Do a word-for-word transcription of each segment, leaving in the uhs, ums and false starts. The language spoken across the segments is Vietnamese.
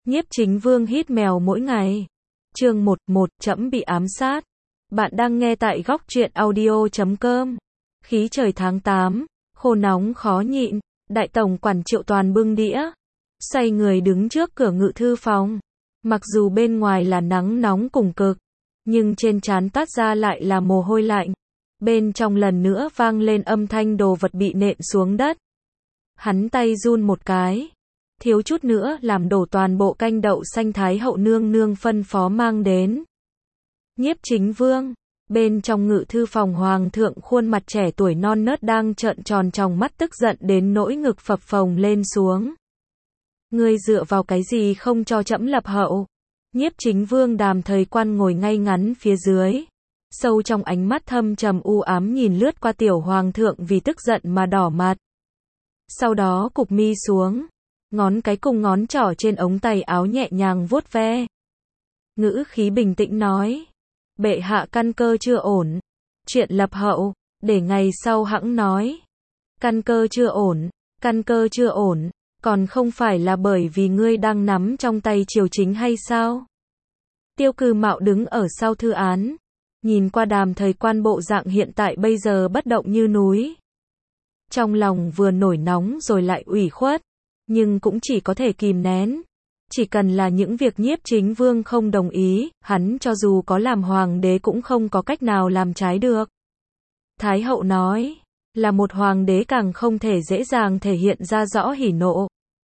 Nhiếp Chính Vương hít mèo mỗi ngày. Chương một một Trẫm bị ám sát. Bạn đang nghe tại góc truyện audio chấm com. Khí trời tháng tám, khô nóng khó nhịn, đại tổng quản Triệu Toàn bưng đĩa, xoay người đứng trước cửa ngự thư phòng. Mặc dù bên ngoài là nắng nóng cùng cực, nhưng trên trán toát ra lại là mồ hôi lạnh. Bên trong lần nữa vang lên âm thanh đồ vật bị nện xuống đất. Hắn tay run một cái, thiếu chút nữa làm đổ toàn bộ canh đậu xanh Thái hậu nương nương phân phó mang đến. Nhiếp Chính Vương, bên trong ngự thư phòng hoàng thượng khuôn mặt trẻ tuổi non nớt đang trợn tròn tròng mắt tức giận đến nỗi ngực phập phồng lên xuống. Ngươi dựa vào cái gì không cho trẫm lập hậu? Nhiếp Chính Vương Đàm Thời Quan ngồi ngay ngắn phía dưới, sâu trong ánh mắt thâm trầm u ám nhìn lướt qua tiểu hoàng thượng vì tức giận mà đỏ mặt. Sau đó cụp mi xuống, ngón cái cùng ngón trỏ trên ống tay áo nhẹ nhàng vuốt ve. Ngữ khí bình tĩnh nói, bệ hạ căn cơ chưa ổn, chuyện lập hậu, để ngày sau hẵng nói. Căn cơ chưa ổn, căn cơ chưa ổn, còn không phải là bởi vì ngươi đang nắm trong tay triều chính hay sao? Tiêu Cừ Mạo đứng ở sau thư án, nhìn qua Đàm Thời Quan bộ dạng hiện tại bây giờ bất động như núi. Trong lòng vừa nổi nóng rồi lại ủy khuất, nhưng cũng chỉ có thể kìm nén. Chỉ cần là những việc Nhiếp Chính Vương không đồng ý, hắn cho dù có làm hoàng đế cũng không có cách nào làm trái được. Thái hậu nói, là một hoàng đế càng không thể dễ dàng thể hiện ra rõ hỉ nộ.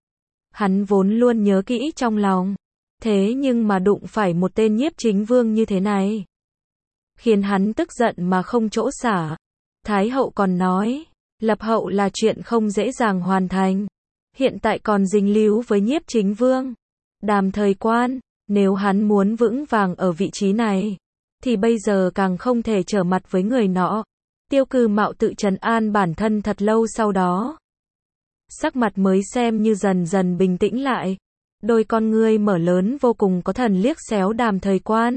Hắn vốn luôn nhớ kỹ trong lòng, thế nhưng mà đụng phải một tên Nhiếp Chính Vương như thế này, khiến hắn tức giận mà không chỗ xả. Thái hậu còn nói, lập hậu là chuyện không dễ dàng hoàn thành, hiện tại còn dính líu với Nhiếp Chính Vương. Đàm Thời Quan, nếu hắn muốn vững vàng ở vị trí này, thì bây giờ càng không thể trở mặt với người nọ. Tiêu Cừ Mạo tự trấn an bản thân thật lâu sau đó, sắc mặt mới xem như dần dần bình tĩnh lại, đôi con ngươi mở lớn vô cùng có thần liếc xéo Đàm Thời Quan.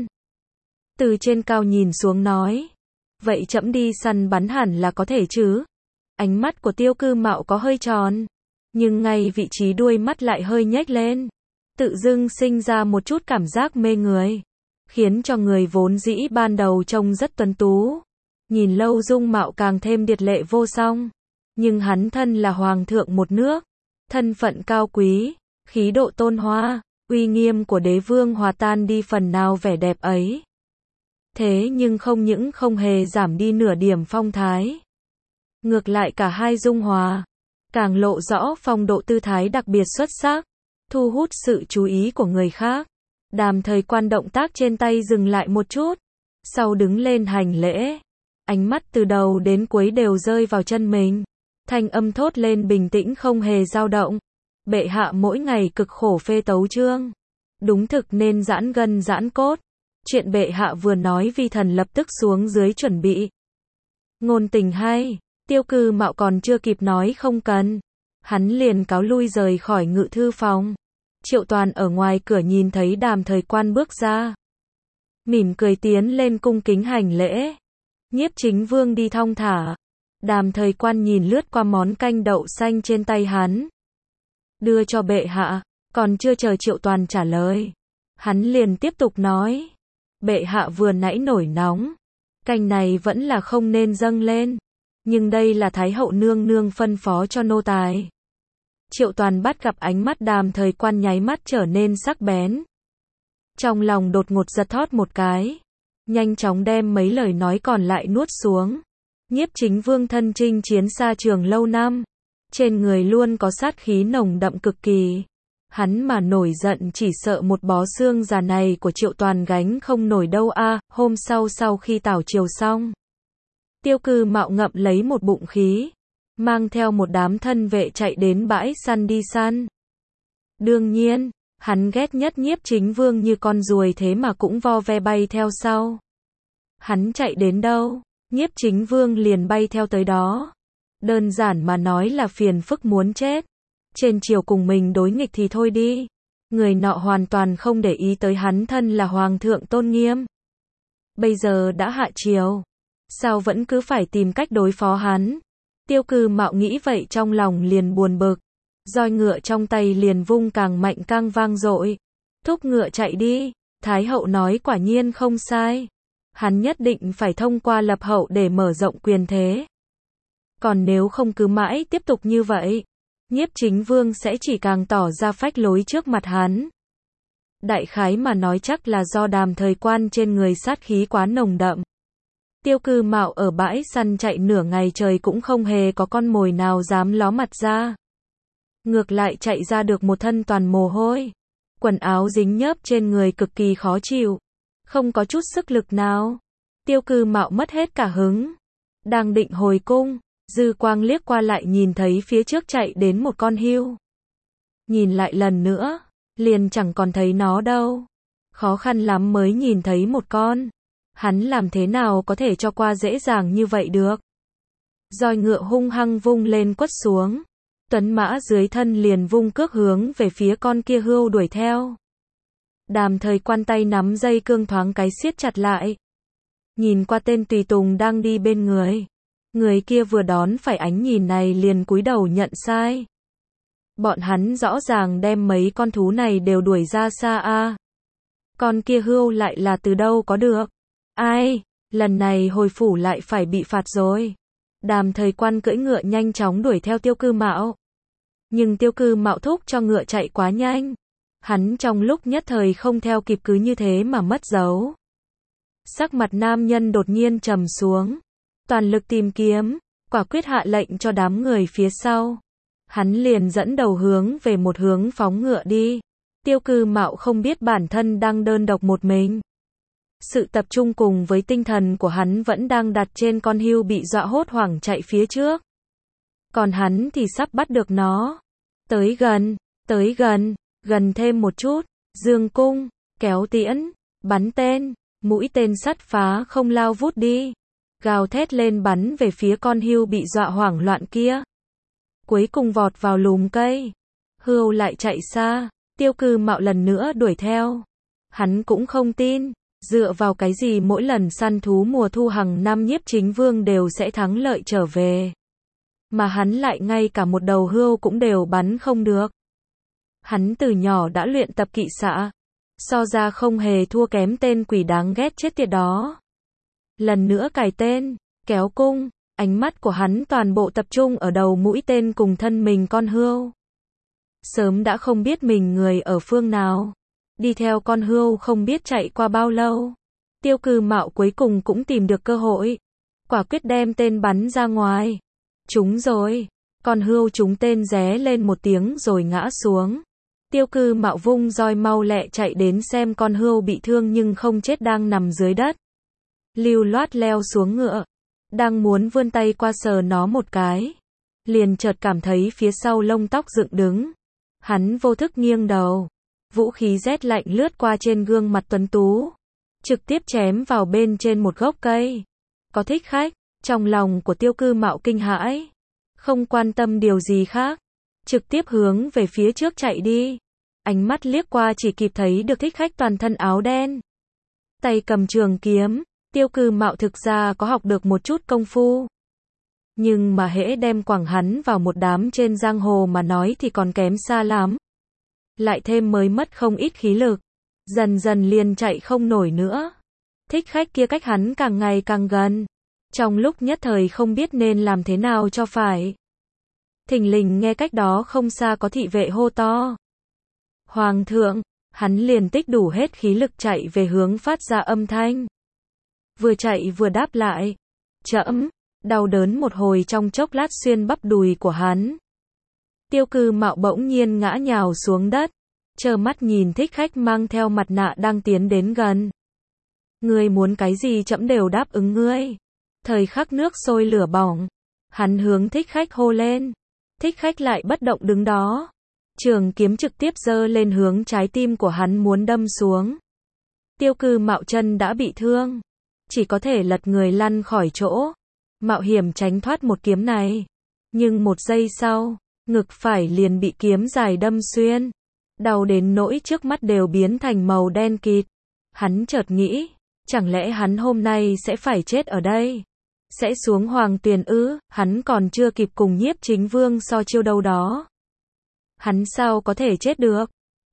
Từ trên cao nhìn xuống nói, vậy trẫm đi săn bắn hẳn là có thể chứ? Ánh mắt của Tiêu Cừ Mạo có hơi tròn, nhưng ngay vị trí đuôi mắt lại hơi nhếch lên, tự dưng sinh ra một chút cảm giác mê người, khiến cho người vốn dĩ ban đầu trông rất tuấn tú, nhìn lâu dung mạo càng thêm điệt lệ vô song. Nhưng hắn thân là hoàng thượng một nước, thân phận cao quý, khí độ tôn hoa, uy nghiêm của đế vương hòa tan đi phần nào vẻ đẹp ấy. Thế nhưng không những không hề giảm đi nửa điểm phong thái, ngược lại cả hai dung hòa, càng lộ rõ phong độ tư thái đặc biệt xuất sắc, thu hút sự chú ý của người khác. Đàm Thời Quan động tác trên tay dừng lại một chút, sau đứng lên hành lễ, ánh mắt từ đầu đến cuối đều rơi vào chân mình, thanh âm thốt lên bình tĩnh không hề dao động. Bệ hạ mỗi ngày cực khổ phê tấu chương, đúng thực nên giãn gân giãn cốt. Chuyện bệ hạ vừa nói vi thần lập tức xuống dưới chuẩn bị. Ngôn tình hay, Tiêu Cừ Mạo còn chưa kịp nói không cần, hắn liền cáo lui rời khỏi ngự thư phòng. Triệu Toàn ở ngoài cửa nhìn thấy Đàm Thời Quan bước ra, mỉm cười tiến lên cung kính hành lễ. Nhiếp Chính Vương đi thong thả. Đàm Thời Quan nhìn lướt qua món canh đậu xanh trên tay hắn, đưa cho bệ hạ. Còn chưa chờ Triệu Toàn trả lời, hắn liền tiếp tục nói, bệ hạ vừa nãy nổi nóng, canh này vẫn là không nên dâng lên, nhưng đây là Thái hậu nương nương phân phó cho nô tài. Triệu Toàn bắt gặp ánh mắt Đàm Thời Quan nháy mắt trở nên sắc bén, trong lòng đột ngột giật thót một cái, nhanh chóng đem mấy lời nói còn lại nuốt xuống. Nhiếp Chính Vương thân chinh chiến xa trường lâu năm, trên người luôn có sát khí nồng đậm cực kỳ. Hắn mà nổi giận chỉ sợ một bó xương già này của Triệu Toàn gánh không nổi đâu a. À, hôm sau sau khi tảo triều xong, Tiêu Cừ Mạo ngậm lấy một bụng khí, mang theo một đám thân vệ chạy đến bãi săn đi săn. Đương nhiên, hắn ghét nhất Nhiếp Chính Vương như con ruồi thế mà cũng vo ve bay theo sau. Hắn chạy đến đâu, Nhiếp Chính Vương liền bay theo tới đó. Đơn giản mà nói là phiền phức muốn chết. Trên triều cùng mình đối nghịch thì thôi đi, người nọ hoàn toàn không để ý tới hắn thân là hoàng thượng tôn nghiêm. Bây giờ đã hạ triều, sao vẫn cứ phải tìm cách đối phó hắn? Tiêu Cừ Mạo nghĩ vậy trong lòng liền buồn bực, roi ngựa trong tay liền vung càng mạnh càng vang dội. Thúc ngựa chạy đi, Thái hậu nói quả nhiên không sai. Hắn nhất định phải thông qua lập hậu để mở rộng quyền thế. Còn nếu không cứ mãi tiếp tục như vậy, Nhiếp Chính Vương sẽ chỉ càng tỏ ra phách lối trước mặt hắn. Đại khái mà nói chắc là do Đàm Thời Quan trên người sát khí quá nồng đậm. Tiêu Cư Mạo ở bãi săn chạy nửa ngày trời cũng không hề có con mồi nào dám ló mặt ra. Ngược lại chạy ra được một thân toàn mồ hôi. Quần áo dính nhớp trên người cực kỳ khó chịu. Không có chút sức lực nào. Tiêu Cư Mạo mất hết cả hứng. Đang định hồi cung, dư quang liếc qua lại nhìn thấy phía trước chạy đến một con hươu. Nhìn lại lần nữa, liền chẳng còn thấy nó đâu. Khó khăn lắm mới nhìn thấy một con. Hắn làm thế nào có thể cho qua dễ dàng như vậy được. Roi ngựa hung hăng vung lên quất xuống. Tuấn mã dưới thân liền vung cước hướng về phía con kia hươu đuổi theo. Đàm Thời Quan tay nắm dây cương thoáng cái siết chặt lại. Nhìn qua tên tùy tùng đang đi bên người. Người kia vừa đón phải ánh nhìn này liền cúi đầu nhận sai. Bọn hắn rõ ràng đem mấy con thú này đều đuổi ra xa a. Con kia hươu lại là từ đâu có được. Ai, lần này hồi phủ lại phải bị phạt rồi. Đàm Thời Quan cưỡi ngựa nhanh chóng đuổi theo Tiêu Cư Mạo. Nhưng Tiêu Cư Mạo thúc cho ngựa chạy quá nhanh. Hắn trong lúc nhất thời không theo kịp cứ như thế mà mất dấu. Sắc mặt nam nhân đột nhiên trầm xuống. Toàn lực tìm kiếm, quả quyết hạ lệnh cho đám người phía sau. Hắn liền dẫn đầu hướng về một hướng phóng ngựa đi. Tiêu Cư Mạo không biết bản thân đang đơn độc một mình. Sự tập trung cùng với tinh thần của hắn vẫn đang đặt trên con hươu bị dọa hốt hoảng chạy phía trước. Còn hắn thì sắp bắt được nó. Tới gần, tới gần, gần thêm một chút, dương cung, kéo tiễn, bắn tên, mũi tên sắt phá không lao vút đi. Gào thét lên bắn về phía con hươu bị dọa hoảng loạn kia. Cuối cùng vọt vào lùm cây. Hươu lại chạy xa, Tiêu Cư Mạo lần nữa đuổi theo. Hắn cũng không tin. Dựa vào cái gì mỗi lần săn thú mùa thu hàng năm Nhiếp Chính Vương đều sẽ thắng lợi trở về. Mà hắn lại ngay cả một đầu hươu cũng đều bắn không được. Hắn từ nhỏ đã luyện tập kỵ xạ. So ra không hề thua kém tên quỷ đáng ghét chết tiệt đó. Lần nữa cài tên, kéo cung, ánh mắt của hắn toàn bộ tập trung ở đầu mũi tên cùng thân mình con hươu. Sớm đã không biết mình người ở phương nào. Đi theo con hươu không biết chạy qua bao lâu. Tiêu Cư Mạo cuối cùng cũng tìm được cơ hội. Quả quyết đem tên bắn ra ngoài. Trúng rồi. Con hươu trúng tên ré lên một tiếng rồi ngã xuống. Tiêu Cư Mạo vung roi mau lẹ chạy đến xem con hươu bị thương nhưng không chết đang nằm dưới đất. Lưu loát leo xuống ngựa. Đang muốn vươn tay qua sờ nó một cái. Liền chợt cảm thấy phía sau lông tóc dựng đứng. Hắn vô thức nghiêng đầu. Vũ khí rét lạnh lướt qua trên gương mặt tuấn tú. Trực tiếp chém vào bên trên một gốc cây. Có thích khách. Trong lòng của Tiêu Cư Mạo kinh hãi. Không quan tâm điều gì khác. Trực tiếp hướng về phía trước chạy đi. Ánh mắt liếc qua chỉ kịp thấy được thích khách toàn thân áo đen. Tay cầm trường kiếm. Tiêu Cư Mạo thực ra có học được một chút công phu. Nhưng mà hễ đem quẳng hắn vào một đám trên giang hồ mà nói thì còn kém xa lắm. Lại thêm mới mất không ít khí lực. Dần dần liền chạy không nổi nữa. Thích khách kia cách hắn càng ngày càng gần. Trong lúc nhất thời không biết nên làm thế nào cho phải. Thình lình nghe cách đó không xa có thị vệ hô to. Hoàng thượng, hắn liền tích đủ hết khí lực chạy về hướng phát ra âm thanh. Vừa chạy vừa đáp lại. Trẫm, đau đớn một hồi trong chốc lát xuyên bắp đùi của hắn. Tiêu Cư Mạo bỗng nhiên ngã nhào xuống đất. Trơ mắt nhìn thích khách mang theo mặt nạ đang tiến đến gần. Ngươi muốn cái gì trẫm đều đáp ứng ngươi. Thời khắc nước sôi lửa bỏng. Hắn hướng thích khách hô lên. Thích khách lại bất động đứng đó. Trường kiếm trực tiếp giơ lên hướng trái tim của hắn muốn đâm xuống. Tiêu Cư Mạo chân đã bị thương. Chỉ có thể lật người lăn khỏi chỗ. Mạo hiểm tránh thoát một kiếm này. Nhưng một giây sau, ngực phải liền bị kiếm dài đâm xuyên. Đau đến nỗi trước mắt đều biến thành màu đen kịt. Hắn chợt nghĩ, chẳng lẽ hắn hôm nay sẽ phải chết ở đây? Sẽ xuống Hoàng Tuyền ư? Hắn còn chưa kịp cùng Nhiếp Chính Vương so chiêu đâu đó. Hắn sao có thể chết được?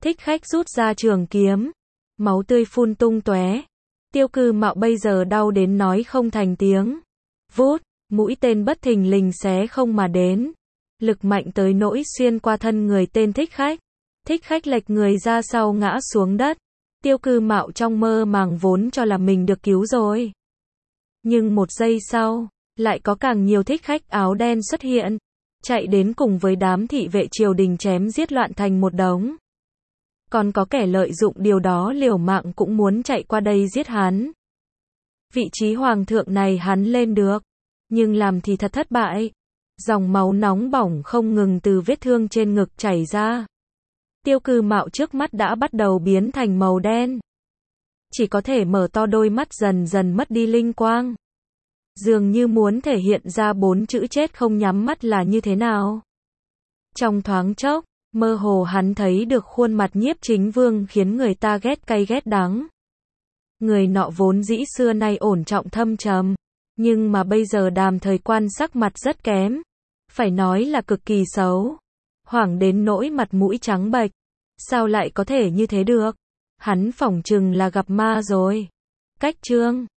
Thích khách rút ra trường kiếm. Máu tươi phun tung tóe. Tiêu Cư Mạo bây giờ đau đến nói không thành tiếng. Vút, mũi tên bất thình lình xé không mà đến. Lực mạnh tới nỗi xuyên qua thân người tên thích khách. Thích khách lệch người ra sau ngã xuống đất. Tiêu Cư Mạo trong mơ màng vốn cho là mình được cứu rồi. Nhưng một giây sau, lại có càng nhiều thích khách áo đen xuất hiện. Chạy đến cùng với đám thị vệ triều đình chém giết loạn thành một đống. Còn có kẻ lợi dụng điều đó liều mạng cũng muốn chạy qua đây giết hắn. Vị trí hoàng thượng này hắn lên được. Nhưng làm thì thật thất bại. Dòng máu nóng bỏng không ngừng từ vết thương trên ngực chảy ra. Tiêu Cư Mạo trước mắt đã bắt đầu biến thành màu đen. Chỉ có thể mở to đôi mắt dần dần mất đi linh quang. Dường như muốn thể hiện ra bốn chữ chết không nhắm mắt là như thế nào. Trong thoáng chốc, mơ hồ hắn thấy được khuôn mặt Nhiếp Chính Vương khiến người ta ghét cay ghét đắng. Người nọ vốn dĩ xưa nay ổn trọng thâm trầm, nhưng mà bây giờ Đàm Thời Quan sắc mặt rất kém, phải nói là cực kỳ xấu, hoảng đến nỗi mặt mũi trắng bệch. Sao lại có thể như thế được? Hắn phỏng chừng là gặp ma rồi. Cách chương